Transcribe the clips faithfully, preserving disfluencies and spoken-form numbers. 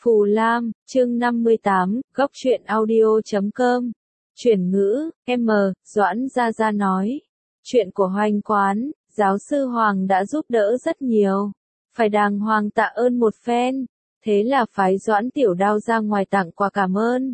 Phù Lam, chương năm mươi tám, góc truyện audio chấm com. Chuyển ngữ, M, Doãn Gia Gia nói. Chuyện của Hoành Quán, giáo sư Hoàng đã giúp đỡ rất nhiều. Phải đàng hoàng tạ ơn một phen. Thế là phái Doãn Tiểu Đao ra ngoài tặng quà cảm ơn.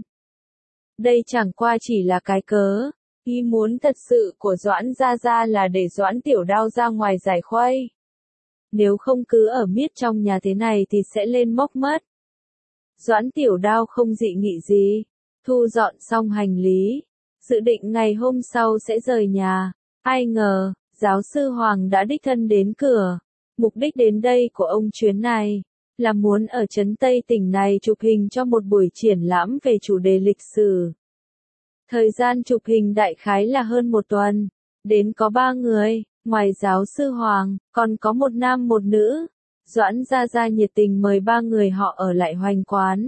Đây chẳng qua chỉ là cái cớ. Ý muốn thật sự của Doãn Gia Gia là để Doãn Tiểu Đao ra ngoài giải khuây. Nếu không cứ ở miết trong nhà thế này thì sẽ lên mốc mất. Doãn Tiểu Đao không dị nghị gì, thu dọn xong hành lý, dự định ngày hôm sau sẽ rời nhà. Ai ngờ, giáo sư Hoàng đã đích thân đến cửa. Mục đích đến đây của ông chuyến này, là muốn ở trấn Tây tỉnh này chụp hình cho một buổi triển lãm về chủ đề lịch sử. Thời gian chụp hình đại khái là hơn một tuần, đến có ba người, ngoài giáo sư Hoàng, còn có một nam một nữ. Doãn Gia Gia nhiệt tình mời ba người họ ở lại Hoành Quán.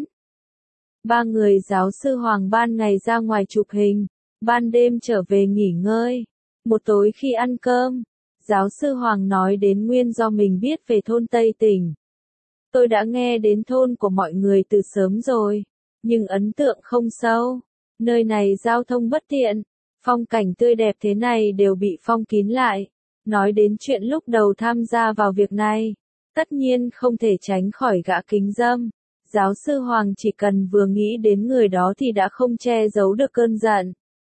Ba người giáo sư Hoàng ban ngày ra ngoài chụp hình, ban đêm trở về nghỉ ngơi. Một tối khi ăn cơm, giáo sư Hoàng nói đến nguyên do mình biết về thôn Tây Tỉnh. Tôi đã nghe đến thôn của mọi người từ sớm rồi, nhưng ấn tượng không sâu. Nơi này giao thông bất tiện, phong cảnh tươi đẹp thế này đều bị phong kín lại. Nói đến chuyện lúc đầu tham gia vào việc này, tất nhiên không thể tránh khỏi gã kính dâm. Giáo sư Hoàng chỉ cần vừa nghĩ đến người đó thì đã không che giấu được cơn giận.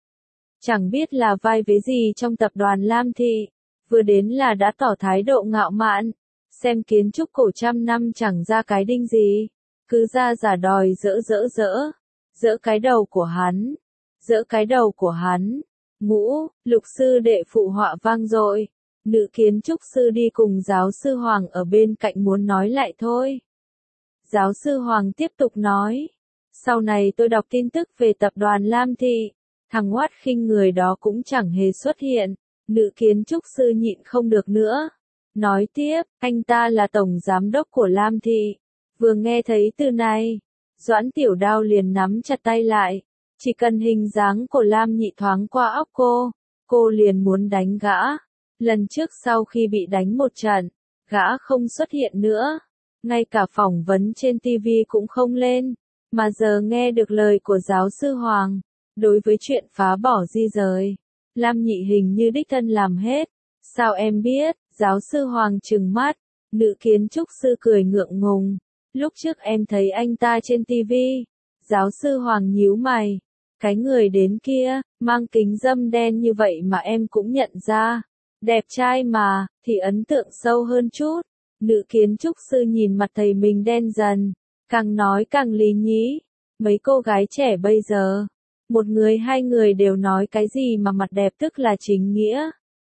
Chẳng biết là vai vế gì trong tập đoàn Lam Thị, vừa đến là đã tỏ thái độ ngạo mạn, xem kiến trúc cổ trăm năm chẳng ra cái đinh gì, cứ ra giả đòi dỡ dỡ dỡ, dỡ cái đầu của hắn, dỡ cái đầu của hắn. Ngũ, Lục sư đệ phụ họa vang dội. Nữ kiến trúc sư đi cùng giáo sư Hoàng ở bên cạnh muốn nói lại thôi. Giáo sư Hoàng tiếp tục nói. Sau này tôi đọc tin tức về tập đoàn Lam Thị. Thằng oát khinh người đó cũng chẳng hề xuất hiện. Nữ kiến trúc sư nhịn không được nữa. Nói tiếp, anh ta là tổng giám đốc của Lam Thị. Vừa nghe thấy từ này, Doãn Tiểu Đao liền nắm chặt tay lại. Chỉ cần hình dáng của Lam Nhị thoáng qua óc cô, cô liền muốn đánh gã. Lần trước sau khi bị đánh một trận, gã không xuất hiện nữa. Ngay cả phỏng vấn trên ti vi cũng không lên. Mà giờ nghe được lời của giáo sư Hoàng, đối với chuyện phá bỏ di rời, Lam Nhị hình như đích thân làm hết. Sao em biết? Giáo sư Hoàng trừng mắt. Nữ kiến trúc sư cười ngượng ngùng. Lúc trước em thấy anh ta trên ti vi. Giáo sư Hoàng nhíu mày. Cái người đến kia, mang kính râm đen như vậy mà em cũng nhận ra. Đẹp trai mà, thì ấn tượng sâu hơn chút. Nữ kiến trúc sư nhìn mặt thầy mình đen dần, càng nói càng lý nhí. Mấy cô gái trẻ bây giờ, một người hai người đều nói cái gì mà mặt đẹp tức là chính nghĩa.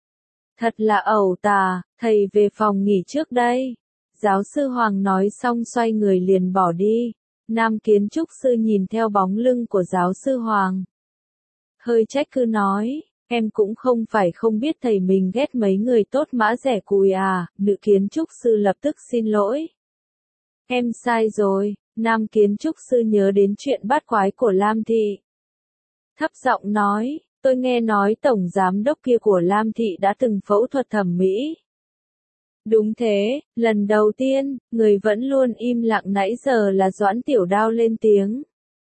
Thật là ẩu tà, thầy về phòng nghỉ trước đây. Giáo sư Hoàng nói xong xoay người liền bỏ đi. Nam kiến trúc sư nhìn theo bóng lưng của giáo sư Hoàng, hơi trách cứ nói. Em cũng không phải không biết thầy mình ghét mấy người tốt mã rẻ cùi à. Nữ kiến trúc sư lập tức xin lỗi. Em sai rồi. Nam kiến trúc sư nhớ đến chuyện bát quái của Lam Thị. Thấp giọng nói, tôi nghe nói tổng giám đốc kia của Lam Thị đã từng phẫu thuật thẩm mỹ. Đúng thế, lần đầu tiên, người vẫn luôn im lặng nãy giờ là Doãn Tiểu Đao lên tiếng.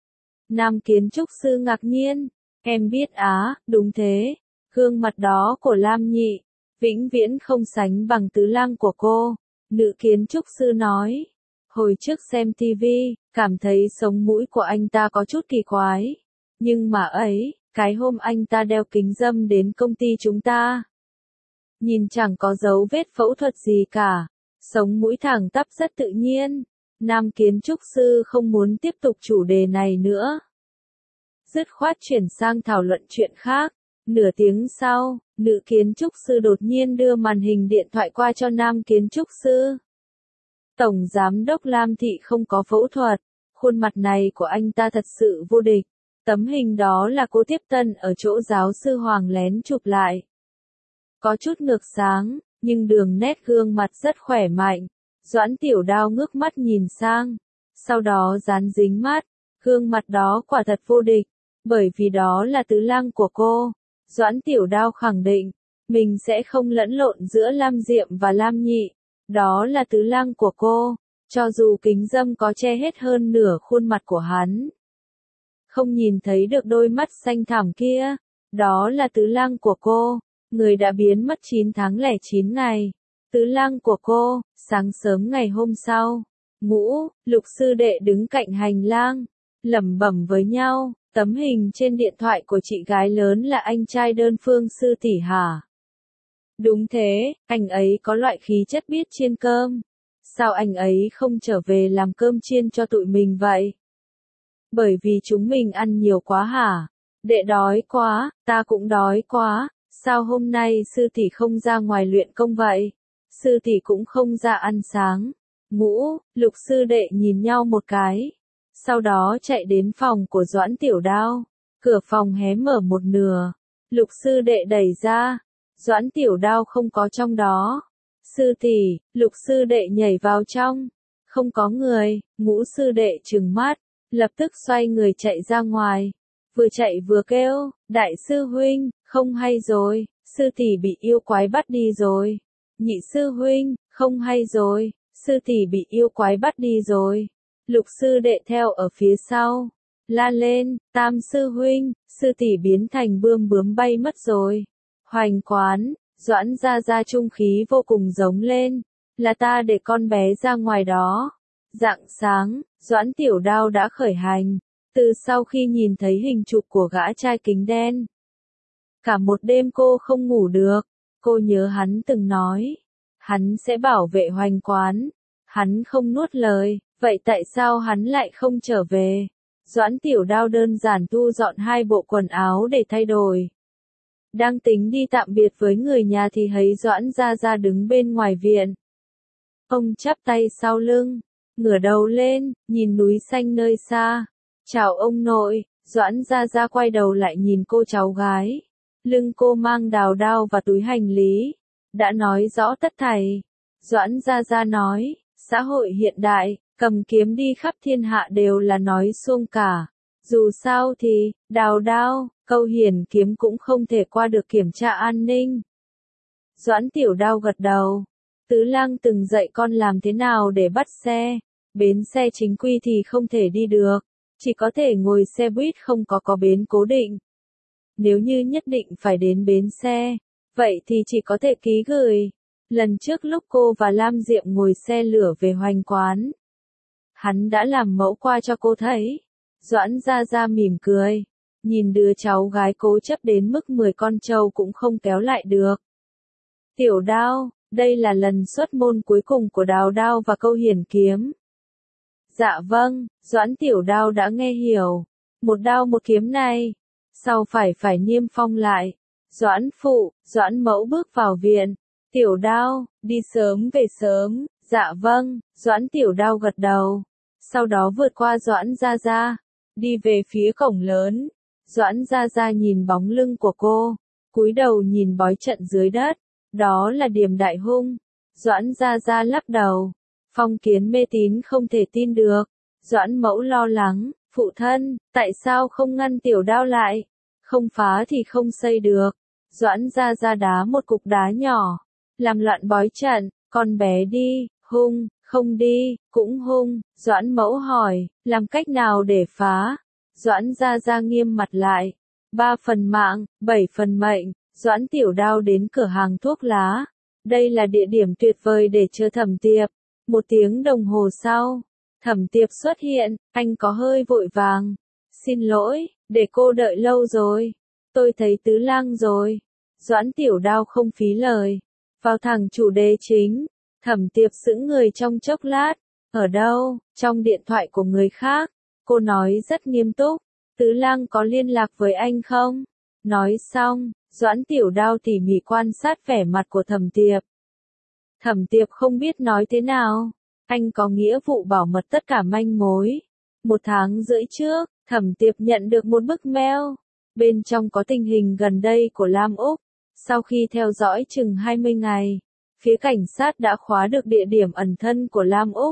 Nam kiến trúc sư ngạc nhiên. Em biết á, đúng thế. Gương mặt đó của Lam Nhị, vĩnh viễn không sánh bằng tứ lang của cô. Nữ kiến trúc sư nói. Hồi trước xem ti vi, cảm thấy sống mũi của anh ta có chút kỳ quái. Nhưng mà ấy, cái hôm anh ta đeo kính râm đến công ty chúng ta, nhìn chẳng có dấu vết phẫu thuật gì cả. Sống mũi thẳng tắp rất tự nhiên. Nam kiến trúc sư không muốn tiếp tục chủ đề này nữa, dứt khoát chuyển sang thảo luận chuyện khác. Nửa tiếng sau, nữ kiến trúc sư đột nhiên đưa màn hình điện thoại qua cho nam kiến trúc sư. Tổng giám đốc Lam Thị không có phẫu thuật. Khuôn mặt này của anh ta thật sự vô địch. Tấm hình đó là cô tiếp tân ở chỗ giáo sư Hoàng lén chụp lại. Có chút ngược sáng, nhưng đường nét gương mặt rất khỏe mạnh. Doãn Tiểu Đao ngước mắt nhìn sang, sau đó dán dính mắt. Gương mặt đó quả thật vô địch. Bởi vì đó là tứ lang của cô, Doãn Tiểu Đao khẳng định, mình sẽ không lẫn lộn giữa Lam Diệm và Lam Nhị. Đó là tứ lang của cô. Cho dù kính râm có che hết hơn nửa khuôn mặt của hắn, không nhìn thấy được đôi mắt xanh thẳm kia. Đó là tứ lang của cô, người đã biến mất chín tháng lẻ chín ngày. Tứ lang của cô. Sáng sớm ngày hôm sau, Ngũ, Lục sư đệ đứng cạnh hành lang, lẩm bẩm với nhau. Tấm hình trên điện thoại của chị gái lớn là anh trai đơn phương Sư tỷ hả? Đúng thế, anh ấy có loại khí chất biết chiên cơm. Sao anh ấy không trở về làm cơm chiên cho tụi mình vậy? Bởi vì chúng mình ăn nhiều quá hả? Đệ đói quá, ta cũng đói quá. Sao hôm nay sư tỷ không ra ngoài luyện công vậy? Sư tỷ cũng không ra ăn sáng. Ngũ, Lục sư đệ nhìn nhau một cái. Sau đó chạy đến phòng của Doãn Tiểu Đao. Cửa phòng hé mở một nửa. Lục sư đệ đẩy ra. Doãn Tiểu Đao không có trong đó. Sư tỷ, Lục sư đệ nhảy vào trong. Không có người. Ngũ sư đệ trừng mắt, lập tức xoay người chạy ra ngoài. Vừa chạy vừa kêu, đại sư huynh, không hay rồi, sư tỷ bị yêu quái bắt đi rồi. Nhị sư huynh, không hay rồi, sư tỷ bị yêu quái bắt đi rồi. Lục sư đệ theo ở phía sau, la lên, tam sư huynh, sư tỷ biến thành bươm bướm bay mất rồi. Hoành quán, Doãn gia gia trung khí vô cùng giống lên, là ta để con bé ra ngoài đó. Rạng sáng, Doãn Tiểu Đao đã khởi hành, từ sau khi nhìn thấy hình chụp của gã trai kính đen. Cả một đêm cô không ngủ được, cô nhớ hắn từng nói, hắn sẽ bảo vệ Hoành quán, hắn không nuốt lời, vậy tại sao hắn lại không trở về? Doãn Tiểu Đao đơn giản thu dọn hai bộ quần áo để thay đổi. Đang tính đi tạm biệt với người nhà thì thấy Doãn gia gia đứng bên ngoài viện. Ông chắp tay sau lưng, ngửa đầu lên, nhìn núi xanh nơi xa. Chào ông nội. Doãn gia gia quay đầu lại nhìn cô cháu gái. Lưng cô mang đào đao và túi hành lý. Đã nói rõ tất thảy. Doãn gia gia nói, xã hội hiện đại, cầm kiếm đi khắp thiên hạ đều là nói suông cả. Dù sao thì, đào đao, câu hiển kiếm cũng không thể qua được kiểm tra an ninh. Doãn Tiểu Đao gật đầu. Tứ lang từng dạy con làm thế nào để bắt xe. Bến xe chính quy thì không thể đi được. Chỉ có thể ngồi xe buýt không có có bến cố định. Nếu như nhất định phải đến bến xe, vậy thì chỉ có thể ký gửi. Lần trước lúc cô và Lam Diệm ngồi xe lửa về Hoành quán, hắn đã làm mẫu qua cho cô thấy. Doãn gia gia mỉm cười, nhìn đứa cháu gái cố chấp đến mức mười con trâu cũng không kéo lại được. Tiểu Đao, đây là lần xuất môn cuối cùng của đào đao và câu hiển kiếm. Dạ vâng, Doãn Tiểu Đao đã nghe hiểu. Một đao một kiếm này, sau phải phải niêm phong lại. Doãn phụ, Doãn mẫu bước vào viện. Tiểu Đao, đi sớm về sớm. Dạ vâng, Doãn Tiểu Đao gật đầu. Sau đó vượt qua Doãn gia gia, đi về phía cổng lớn. Doãn gia gia nhìn bóng lưng của cô, cúi đầu nhìn bói trận dưới đất. Đó là Điềm Đại Hung. Doãn gia gia lắc đầu. Phong Kiến mê tín không thể tin được. Doãn mẫu lo lắng, phụ thân, tại sao không ngăn Tiểu Đao lại? Không phá thì không xây được. Doãn gia gia đá một cục đá nhỏ, làm loạn bói trận. Con bé đi, hung, không đi, cũng hung. Doãn mẫu hỏi, làm cách nào để phá? Doãn gia gia nghiêm mặt lại. Ba phần mạng, bảy phần mệnh. Doãn Tiểu Đao đến cửa hàng thuốc lá. Đây là địa điểm tuyệt vời để chờ Thẩm Tiệp. Một tiếng đồng hồ sau, Thẩm Tiệp xuất hiện, anh có hơi vội vàng. Xin lỗi, để cô đợi lâu rồi. Tôi thấy Tứ Lang rồi. Doãn Tiểu Đao không phí lời, vào thẳng chủ đề chính. Thẩm Tiệp sững người trong chốc lát. Ở đâu? Trong điện thoại của người khác. Cô nói rất nghiêm túc. Tứ Lang có liên lạc với anh không? Nói xong, Doãn Tiểu Đao tỉ mỉ quan sát vẻ mặt của Thẩm Tiệp. Thẩm Tiệp không biết nói thế nào. Anh có nghĩa vụ bảo mật tất cả manh mối. Một tháng rưỡi trước, Thẩm Tiệp nhận được một bức mail. Bên trong có tình hình gần đây của Lam Úc. Sau khi theo dõi chừng hai mươi ngày, phía cảnh sát đã khóa được địa điểm ẩn thân của Lam Úc.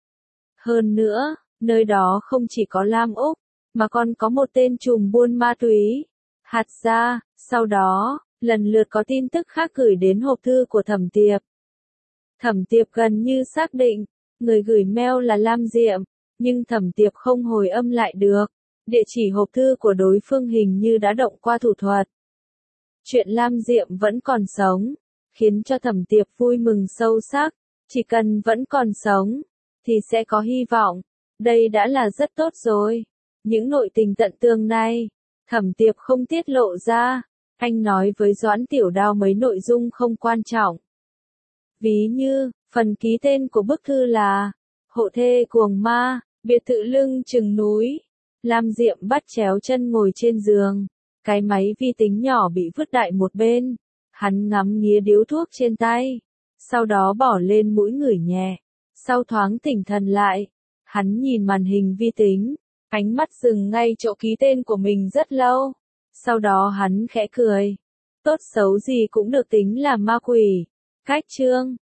Hơn nữa, nơi đó không chỉ có Lam Úc, mà còn có một tên trùm buôn ma túy. Hạt ra, sau đó, lần lượt có tin tức khác gửi đến hộp thư của Thẩm Tiệp. Thẩm Tiệp gần như xác định, Người gửi mail là Lam Diệm, nhưng Thẩm Tiệp không hồi âm lại được. Địa chỉ hộp thư của đối phương hình như đã động qua thủ thuật. Chuyện Lam Diệm vẫn còn sống, khiến cho Thẩm Tiệp vui mừng sâu sắc. Chỉ cần vẫn còn sống, thì sẽ có hy vọng. Đây đã là rất tốt rồi. Những nội tình tận tường này, Thẩm Tiệp không tiết lộ ra. Anh nói với Doãn Tiểu Đao mấy nội dung không quan trọng. Ví như, phần ký tên của bức thư là Hộ thê cuồng ma, biệt thự lưng chừng núi. Lam Diệm bắt chéo chân ngồi trên giường. Cái máy vi tính nhỏ bị vứt đại một bên. Hắn ngắm nghía điếu thuốc trên tay. Sau đó bỏ lên mũi ngửi nhẹ. Sau thoáng tỉnh thần lại, hắn nhìn màn hình vi tính. Ánh mắt dừng ngay chỗ ký tên của mình rất lâu. Sau đó hắn khẽ cười. Tốt xấu gì cũng được tính là ma quỷ. Cách chương